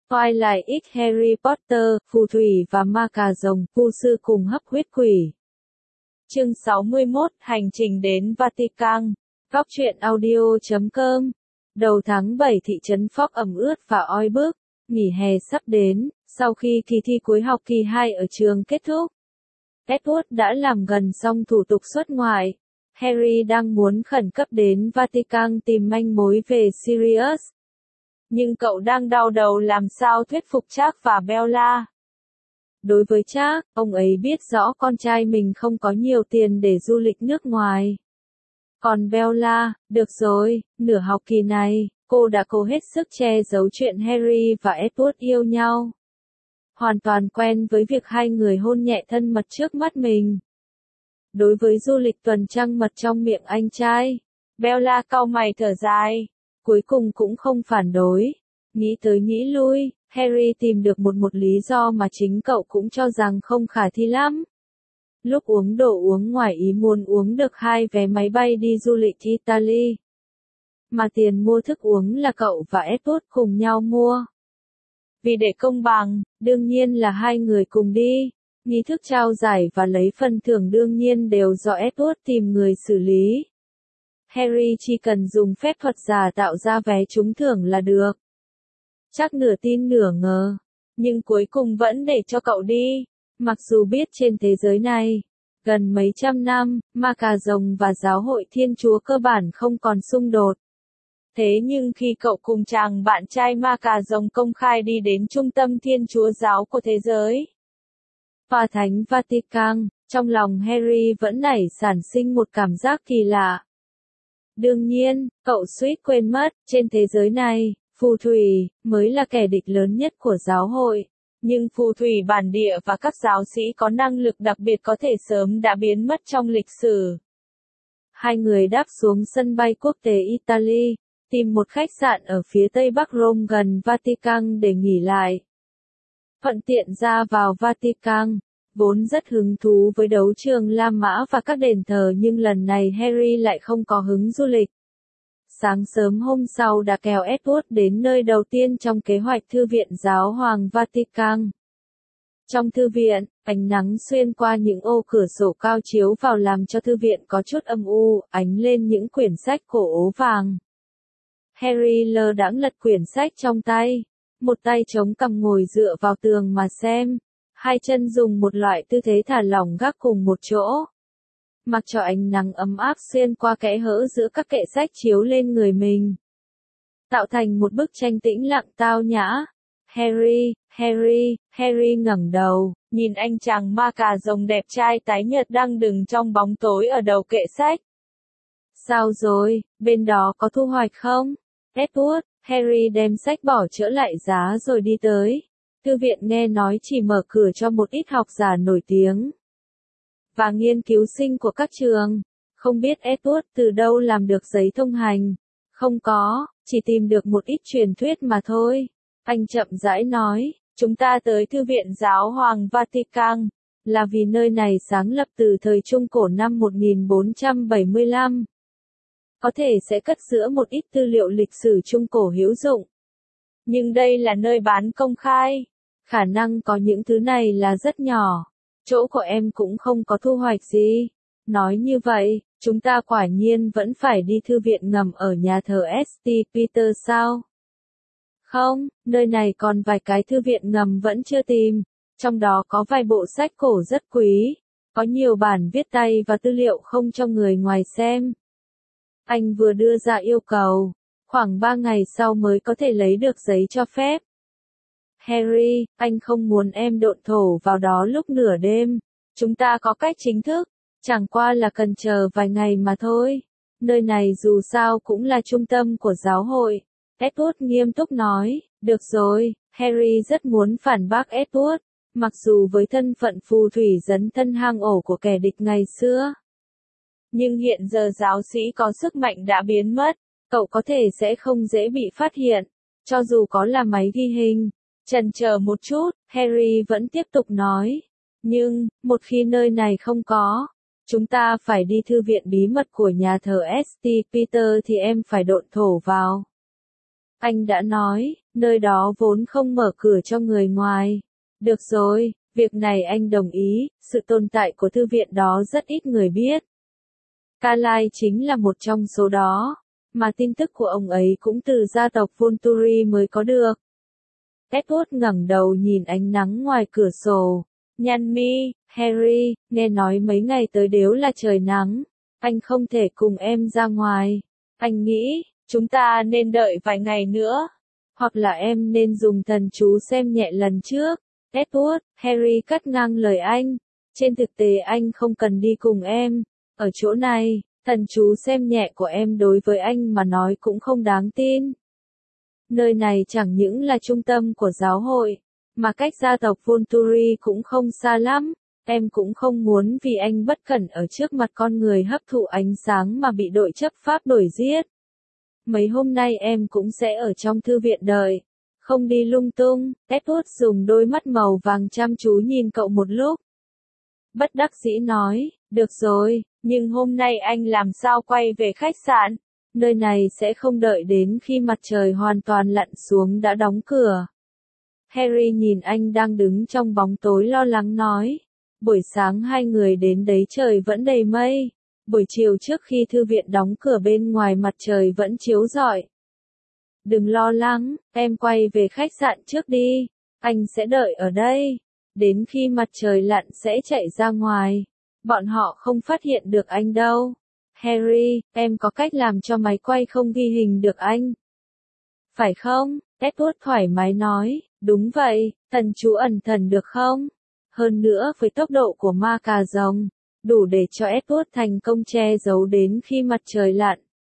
Twilight X Harry Potter, phù thủy và ma cà rồng, vu sư cùng hấp huyết quỷ. Chương 61, Hành trình đến Vatican. Góc truyện audio.com. Đầu tháng 7 thị trấn Fox ẩm ướt và oi bức, nghỉ hè sắp đến, sau khi kỳ thi cuối học kỳ 2 ở trường kết thúc. Edward đã làm gần xong thủ tục xuất ngoại. Harry đang muốn khẩn cấp đến Vatican tìm manh mối về Sirius. Nhưng cậu đang đau đầu làm sao thuyết phục Charles và Bella. Đối với Charles, ông ấy biết rõ con trai mình không có nhiều tiền để du lịch nước ngoài. Còn Bella, được rồi, nửa học kỳ này, cô đã cố hết sức che giấu chuyện Harry và Edward yêu nhau. Hoàn toàn quen với việc hai người hôn nhẹ thân mật trước mắt mình. Đối với du lịch tuần trăng mật trong miệng anh trai, Bella cau mày thở dài, cuối cùng cũng không phản đối. Nghĩ tới nghĩ lui, Harry tìm được một lý do mà chính cậu cũng cho rằng không khả thi lắm. Lúc uống đồ uống ngoài ý muốn uống được 2 vé máy bay đi du lịch Italy. Mà tiền mua thức uống là cậu và Edward cùng nhau mua. Vì để công bằng, đương nhiên là hai người cùng đi. Nghi thức trao giải và lấy phần thưởng đương nhiên đều do Edward tìm người xử lý. Harry chỉ cần dùng phép thuật giả tạo ra vé trúng thưởng là được. Chắc nửa tin nửa ngờ, nhưng cuối cùng vẫn để cho cậu đi. Mặc dù biết trên thế giới này, gần mấy trăm năm, ma cà rồng và giáo hội Thiên Chúa cơ bản không còn xung đột. Thế nhưng khi cậu cùng chàng bạn trai ma cà rồng công khai đi đến trung tâm Thiên Chúa giáo của thế giới, Tòa Thánh Vatican, trong lòng Harry vẫn nảy sản sinh một cảm giác kỳ lạ. Đương nhiên, cậu suýt quên mất, trên thế giới này, phù thủy mới là kẻ địch lớn nhất của giáo hội. Nhưng phù thủy bản địa và các giáo sĩ có năng lực đặc biệt có thể sớm đã biến mất trong lịch sử. Hai người đáp xuống sân bay quốc tế Italy, tìm một khách sạn ở phía tây bắc Rome gần Vatican để nghỉ lại. Thuận tiện ra vào Vatican, vốn rất hứng thú với đấu trường La Mã và các đền thờ nhưng lần này Harry lại không có hứng du lịch. Sáng sớm hôm sau đã kéo Edward đến nơi đầu tiên trong kế hoạch Thư viện Giáo hoàng Vatican. Trong thư viện, ánh nắng xuyên qua những ô cửa sổ cao chiếu vào làm cho thư viện có chút âm u, ánh lên những quyển sách cổ ố vàng. Harry lơ đãng lật quyển sách trong tay, một tay chống cằm ngồi dựa vào tường mà xem, hai chân dùng một loại tư thế thả lỏng gác cùng một chỗ. Mặc cho ánh nắng ấm áp xuyên qua kẽ hở giữa các kệ sách chiếu lên người mình, tạo thành một bức tranh tĩnh lặng tao nhã. Harry ngẩng đầu, nhìn anh chàng ma cà rồng đẹp trai tái nhợt đang đứng trong bóng tối ở đầu kệ sách. Sao rồi, bên đó có thu hoạch không? Edward, Harry đem sách bỏ trở lại giá rồi đi tới. Thư viện nghe nói chỉ mở cửa cho một ít học giả nổi tiếng và nghiên cứu sinh của các trường. Không biết Edward từ đâu làm được giấy thông hành. Không có, chỉ tìm được một ít truyền thuyết mà thôi. Anh chậm rãi nói, chúng ta tới Thư viện Giáo hoàng Vatican, là vì nơi này sáng lập từ thời Trung Cổ năm 1475. Có thể sẽ cất giữ một ít tư liệu lịch sử Trung Cổ hữu dụng. Nhưng đây là nơi bán công khai. Khả năng có những thứ này là rất nhỏ. Chỗ của em cũng không có thu hoạch gì. Nói như vậy, chúng ta quả nhiên vẫn phải đi thư viện ngầm ở nhà thờ St. Peter sao? Không, nơi này còn vài cái thư viện ngầm vẫn chưa tìm. Trong đó có vài bộ sách cổ rất quý. Có nhiều bản viết tay và tư liệu không cho người ngoài xem. Anh vừa đưa ra yêu cầu, khoảng 3 ngày sau mới có thể lấy được giấy cho phép. Harry, anh không muốn em độn thổ vào đó lúc nửa đêm. Chúng ta có cách chính thức, chẳng qua là cần chờ vài ngày mà thôi. Nơi này dù sao cũng là trung tâm của giáo hội. Edward nghiêm túc nói, được rồi, Harry rất muốn phản bác Edward, mặc dù với thân phận phù thủy dấn thân hang ổ của kẻ địch ngày xưa. Nhưng hiện giờ giáo sĩ có sức mạnh đã biến mất, cậu có thể sẽ không dễ bị phát hiện, cho dù có là máy ghi hình. Chần chờ một chút, Harry vẫn tiếp tục nói. Nhưng, một khi nơi này không có, chúng ta phải đi thư viện bí mật của nhà thờ St. Peter thì em phải độn thổ vào. Anh đã nói, nơi đó vốn không mở cửa cho người ngoài. Được rồi, việc này anh đồng ý, sự tồn tại của thư viện đó rất ít người biết. Carlyle chính là một trong số đó, mà tin tức của ông ấy cũng từ gia tộc Volturi mới có được. Edward ngẩng đầu nhìn ánh nắng ngoài cửa sổ, nhăn mi, Harry, nghe nói mấy ngày tới đều là trời nắng, anh không thể cùng em ra ngoài. Anh nghĩ, chúng ta nên đợi vài ngày nữa, hoặc là em nên dùng thần chú xem nhẹ lần trước. Edward, Harry cắt ngang lời anh, trên thực tế anh không cần đi cùng em, ở chỗ này, thần chú xem nhẹ của em đối với anh mà nói cũng không đáng tin. Nơi này chẳng những là trung tâm của giáo hội, mà cách gia tộc Volturi cũng không xa lắm, em cũng không muốn vì anh bất cẩn ở trước mặt con người hấp thụ ánh sáng mà bị đội chấp pháp đuổi giết. Mấy hôm nay em cũng sẽ ở trong thư viện đợi, không đi lung tung. Edward dùng đôi mắt màu vàng chăm chú nhìn cậu một lúc. Bất đắc dĩ nói, được rồi, nhưng hôm nay anh làm sao quay về khách sạn? Nơi này sẽ không đợi đến khi mặt trời hoàn toàn lặn xuống đã đóng cửa. Harry nhìn anh đang đứng trong bóng tối lo lắng nói. Buổi sáng hai người đến đấy trời vẫn đầy mây. Buổi chiều trước khi thư viện đóng cửa bên ngoài mặt trời vẫn chiếu rọi. Đừng lo lắng, em quay về khách sạn trước đi. Anh sẽ đợi ở đây. Đến khi mặt trời lặn sẽ chạy ra ngoài. Bọn họ không phát hiện được anh đâu. Harry, em có cách làm cho máy quay không ghi hình được anh. Phải không? Edward thoải mái nói, đúng vậy, thần chú ẩn thần được không? Hơn nữa với tốc độ của ma cà rồng, đủ để cho Edward thành công che giấu đến khi mặt trời lặn.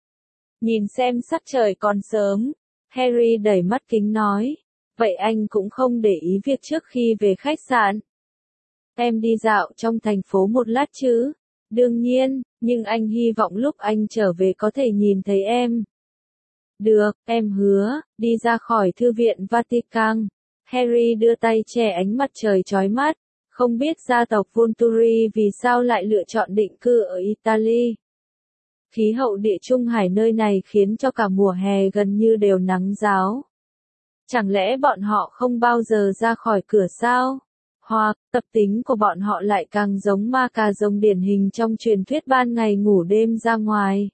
Nhìn xem sắc trời còn sớm, Harry đẩy mắt kính nói, vậy anh cũng không để ý việc trước khi về khách sạn. Em đi dạo trong thành phố một lát chứ? Đương nhiên, nhưng anh hy vọng lúc anh trở về có thể nhìn thấy em. Được, em hứa, đi ra khỏi thư viện Vatican. Harry đưa tay che ánh mặt trời chói mắt, không biết gia tộc Volturi vì sao lại lựa chọn định cư ở Italy. Khí hậu địa trung hải nơi này khiến cho cả mùa hè gần như đều nắng ráo. Chẳng lẽ bọn họ không bao giờ ra khỏi cửa sao? Hoặc, tập tính của bọn họ lại càng giống ma cà rồng điển hình trong truyền thuyết ban ngày ngủ đêm ra ngoài.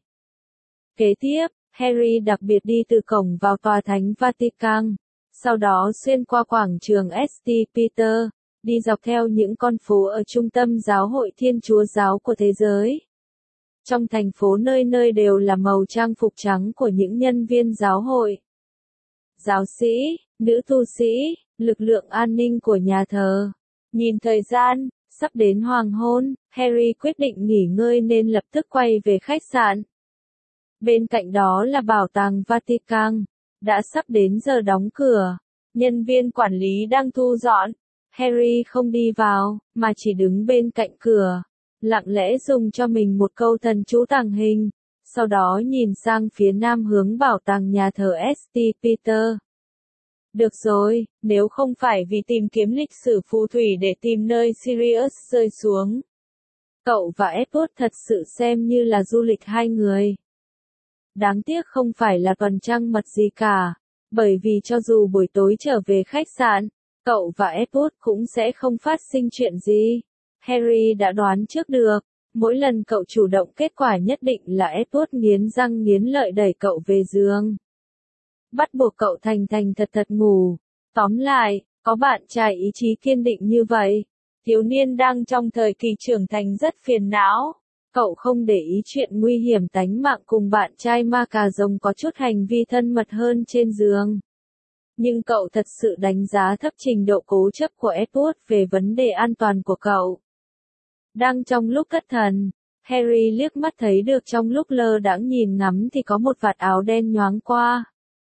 Kế tiếp, Harry đặc biệt đi từ cổng vào tòa thánh Vatican, sau đó xuyên qua quảng trường St. Peter, đi dọc theo những con phố ở trung tâm giáo hội Thiên Chúa giáo của thế giới. Trong thành phố nơi nơi đều là màu trang phục trắng của những nhân viên giáo hội. Giáo sĩ, nữ tu sĩ, lực lượng an ninh của nhà thờ. Nhìn thời gian, sắp đến hoàng hôn, Harry quyết định nghỉ ngơi nên lập tức quay về khách sạn. Bên cạnh đó là bảo tàng Vatican, đã sắp đến giờ đóng cửa, nhân viên quản lý đang thu dọn. Harry không đi vào, mà chỉ đứng bên cạnh cửa, lặng lẽ dùng cho mình một câu thần chú tàng hình, sau đó nhìn sang phía nam hướng bảo tàng nhà thờ St. Peter. Được rồi, nếu không phải vì tìm kiếm lịch sử phù thủy để tìm nơi Sirius rơi xuống. Cậu và Edward thật sự xem như là du lịch hai người. Đáng tiếc không phải là tuần trăng mật gì cả, bởi vì cho dù buổi tối trở về khách sạn, cậu và Edward cũng sẽ không phát sinh chuyện gì. Harry đã đoán trước được, mỗi lần cậu chủ động kết quả nhất định là Edward nghiến răng nghiến lợi đẩy cậu về giường. Bắt buộc cậu thành thật thật ngủ. Tóm lại, có bạn trai ý chí kiên định như vậy, thiếu niên đang trong thời kỳ trưởng thành rất phiền não. Cậu không để ý chuyện nguy hiểm tánh mạng cùng bạn trai ma cà rồng có chút hành vi thân mật hơn trên giường. Nhưng cậu thật sự đánh giá thấp trình độ cố chấp của Edward về vấn đề an toàn của cậu. Đang trong lúc thất thần, Harry liếc mắt thấy được trong lúc lơ đãng nhìn ngắm thì có một vạt áo đen nhoáng qua.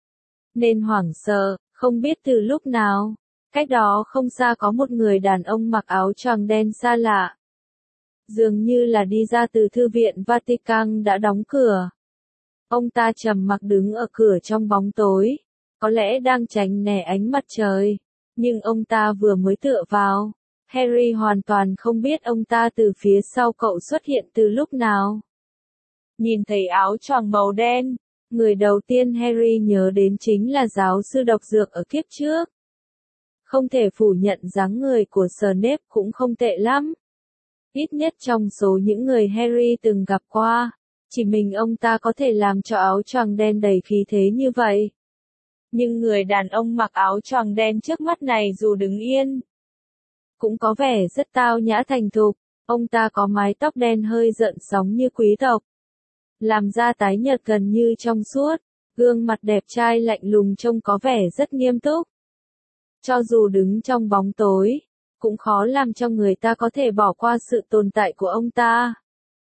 Nên hoảng sợ, không biết từ lúc nào, cách đó không xa có một người đàn ông mặc áo choàng đen xa lạ. Dường như là đi ra từ thư viện Vatican đã đóng cửa. Ông ta trầm mặc đứng ở cửa trong bóng tối, có lẽ đang tránh né ánh mặt trời, nhưng ông ta vừa mới tựa vào. Harry hoàn toàn không biết ông ta từ phía sau cậu xuất hiện từ lúc nào. Nhìn thấy áo choàng màu đen, Người đầu tiên Harry nhớ đến chính là giáo sư độc dược ở kiếp trước. Không thể phủ nhận dáng người của Snape cũng không tệ lắm. Ít nhất trong số những người Harry từng gặp qua, chỉ mình ông ta có thể làm cho áo choàng đen đầy khí thế như vậy. Nhưng người đàn ông mặc áo choàng đen trước mắt này dù đứng yên, cũng có vẻ rất tao nhã thành thục. Ông ta có mái tóc đen hơi rợn sóng như quý tộc, làm da tái nhợt gần như trong suốt, gương mặt đẹp trai lạnh lùng trông có vẻ rất nghiêm túc. Cho dù đứng trong bóng tối, cũng khó làm cho người ta có thể bỏ qua sự tồn tại của ông ta.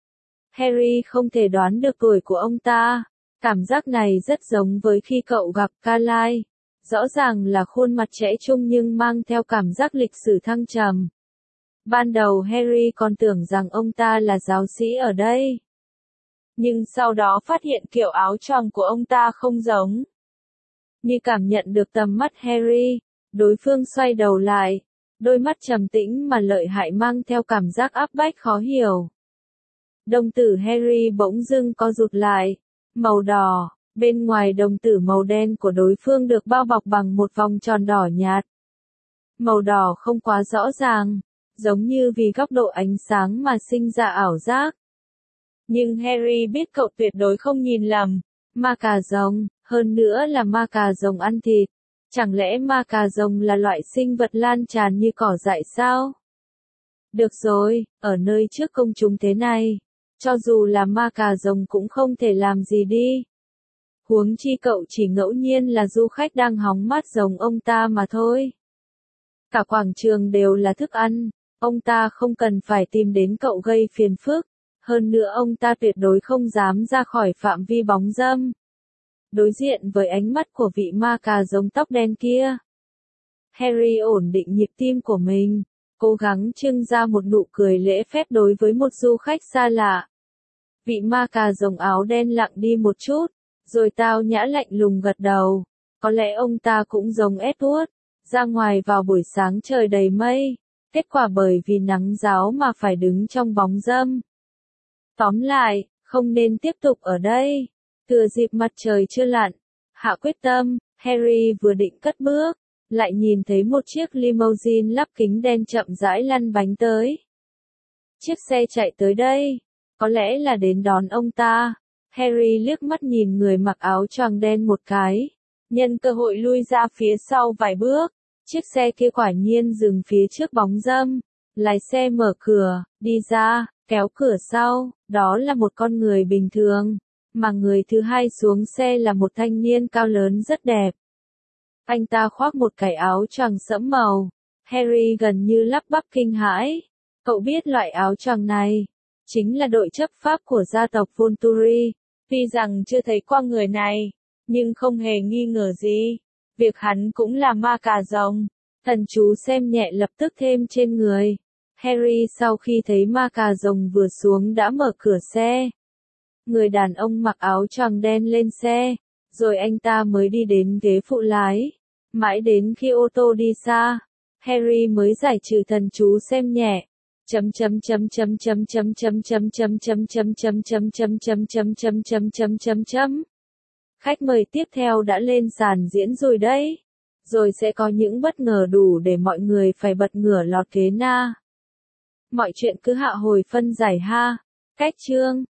Harry không thể đoán được tuổi của ông ta. Cảm giác này rất giống với khi cậu gặp Carlisle. Rõ ràng là khuôn mặt trẻ trung nhưng mang theo cảm giác lịch sử thăng trầm. Ban đầu Harry còn tưởng rằng ông ta là giáo sĩ ở đây. Nhưng sau đó phát hiện kiểu áo choàng của ông ta không giống. Như cảm nhận được tầm mắt Harry, đối phương xoay đầu lại, đôi mắt trầm tĩnh mà lợi hại mang theo cảm giác áp bách khó hiểu. Đồng tử Harry bỗng dưng co rụt lại, màu đỏ, bên ngoài đồng tử màu đen của đối phương được bao bọc bằng một vòng tròn đỏ nhạt. Màu đỏ không quá rõ ràng, giống như vì góc độ ánh sáng mà sinh ra ảo giác. Nhưng Harry biết cậu tuyệt đối không nhìn lầm, ma cà rồng, hơn nữa là ma cà rồng ăn thịt. Chẳng lẽ ma cà rồng là loại sinh vật lan tràn như cỏ dại sao? Được rồi, ở nơi trước công chúng thế này, cho dù là ma cà rồng cũng không thể làm gì đi. Huống chi cậu chỉ ngẫu nhiên là du khách đang hóng mát giống ông ta mà thôi. Cả quảng trường đều là thức ăn, ông ta không cần phải tìm đến cậu gây phiền phức. Hơn nữa ông ta tuyệt đối không dám ra khỏi phạm vi bóng râm. Đối diện với ánh mắt của vị ma cà rồng tóc đen kia, Harry ổn định nhịp tim của mình, cố gắng trưng ra một nụ cười lễ phép đối với một du khách xa lạ. Vị ma cà rồng áo đen lặng đi một chút, rồi tao nhã lạnh lùng gật đầu. Có lẽ ông ta cũng giống Edward, ra ngoài vào buổi sáng trời đầy mây, kết quả bởi vì nắng ráo mà phải đứng trong bóng râm. Tóm lại, không nên tiếp tục ở đây. Thừa dịp mặt trời chưa lặn, hạ quyết tâm, Harry vừa định cất bước, lại nhìn thấy một chiếc limousine lắp kính đen chậm rãi lăn bánh tới. Chiếc xe chạy tới đây, có lẽ là đến đón ông ta. Harry liếc mắt nhìn người mặc áo choàng đen một cái, nhân cơ hội lui ra phía sau vài bước. Chiếc xe kia quả nhiên dừng phía trước bóng râm, lái xe mở cửa, đi ra, kéo cửa sau, đó là một con người bình thường, mà người thứ hai xuống xe là một thanh niên cao lớn rất đẹp. Anh ta khoác một cái áo choàng sẫm màu. Harry gần như lắp bắp kinh hãi. Cậu biết loại áo choàng này chính là đội chấp pháp của gia tộc Volturi. Tuy rằng chưa thấy qua người này, nhưng không hề nghi ngờ gì, việc hắn cũng là ma cà rồng. Thần chú xem nhẹ lập tức thêm trên người. Harry sau khi thấy ma cà rồng vừa xuống đã mở cửa xe. Người đàn ông mặc áo choàng đen lên xe, rồi anh ta mới đi đến ghế phụ lái. Mãi đến khi ô tô đi xa, Harry mới giải trừ thần chú xem nhẹ. Khách mời tiếp theo đã lên sàn diễn rồi đấy. Rồi sẽ có những bất ngờ đủ để mọi người phải bật ngửa lọt ghế na. Mọi chuyện cứ hạ hồi phân giải ha. Cách chương